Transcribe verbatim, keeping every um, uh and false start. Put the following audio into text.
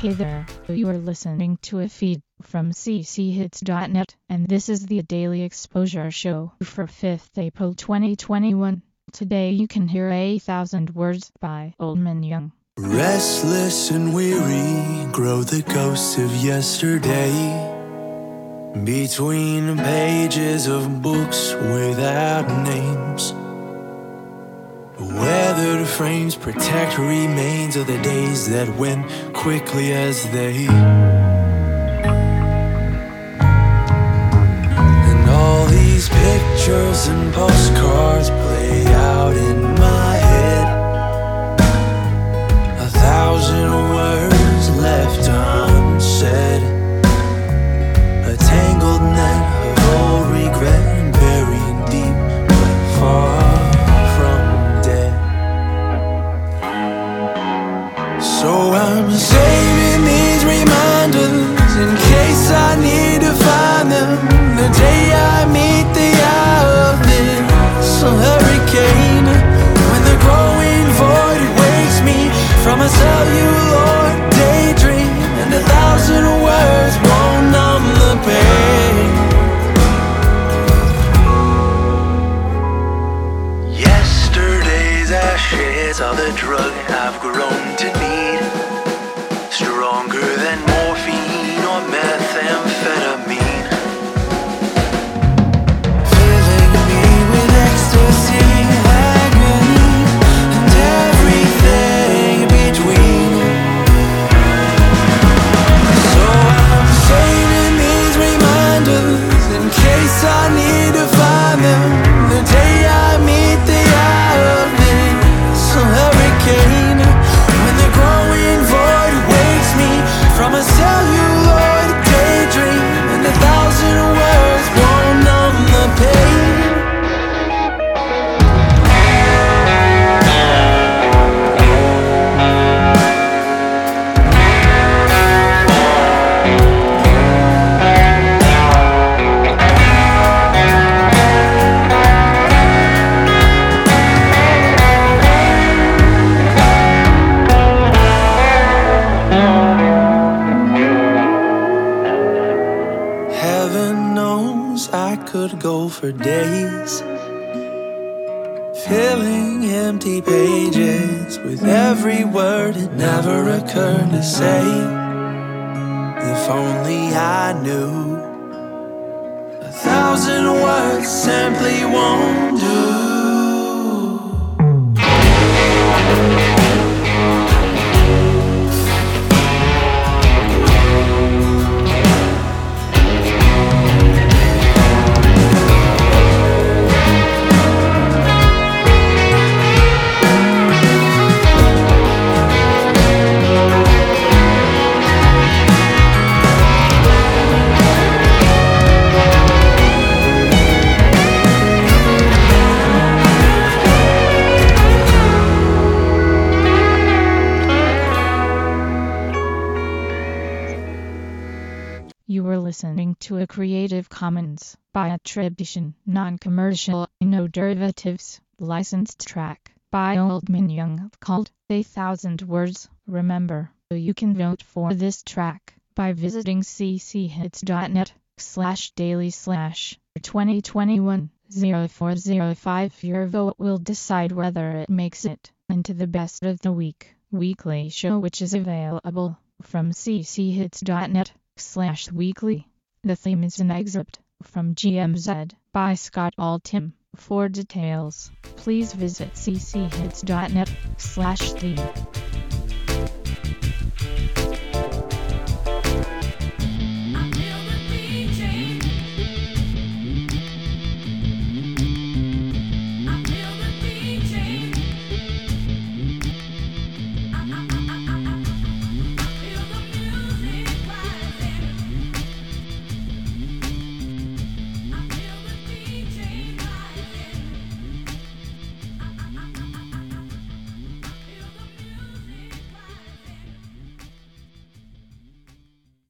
Hey there, you are listening to a feed from c c hits dot net, and this is the Daily Exposure Show for fifth April twenty twenty-one. Today you can hear A Thousand Words by Old Man Young. Restless and weary grow the ghosts of yesterday, between pages of books without names. Weathered frames protect remains of the days that went quickly as they. And all these pictures and postcards play out in my head. A thousand words left unsaid, a tangled net of old regret buried deep but far. So I'm saving these reminders in case I need to find them the day I meet the eye of this hurricane, when the growing void wakes me from a cellular daydream, and a thousand words won't numb the pain. Yesterday's ashes are the drug I've grown to need, stronger than morphine or methamphetamine, filling me with ecstasy, agony, and everything in between. So I'm saving these reminders in case I need to find them the day I meet the eye of this hurricane, when the growing void wakes me from a celluloid daydream, and a thousand words won't numb the pain. Heaven knows I could go for days, filling empty pages with every word it never occurred to say. If only I knew, a thousand words simply won't do. You were listening to a Creative Commons by attribution, non-commercial, no derivatives, licensed track by Old Man Young called A Thousand Words. Remember, you can vote for this track by visiting c c hits dot net slash daily slash twenty twenty-one oh four oh five. Your vote will decide whether it makes it into the Best of the Week weekly show, which is available from c c hits dot net slash weekly. The theme is an excerpt from G M Z by Scott Altham. For details, please visit c c hits dot net slash theme.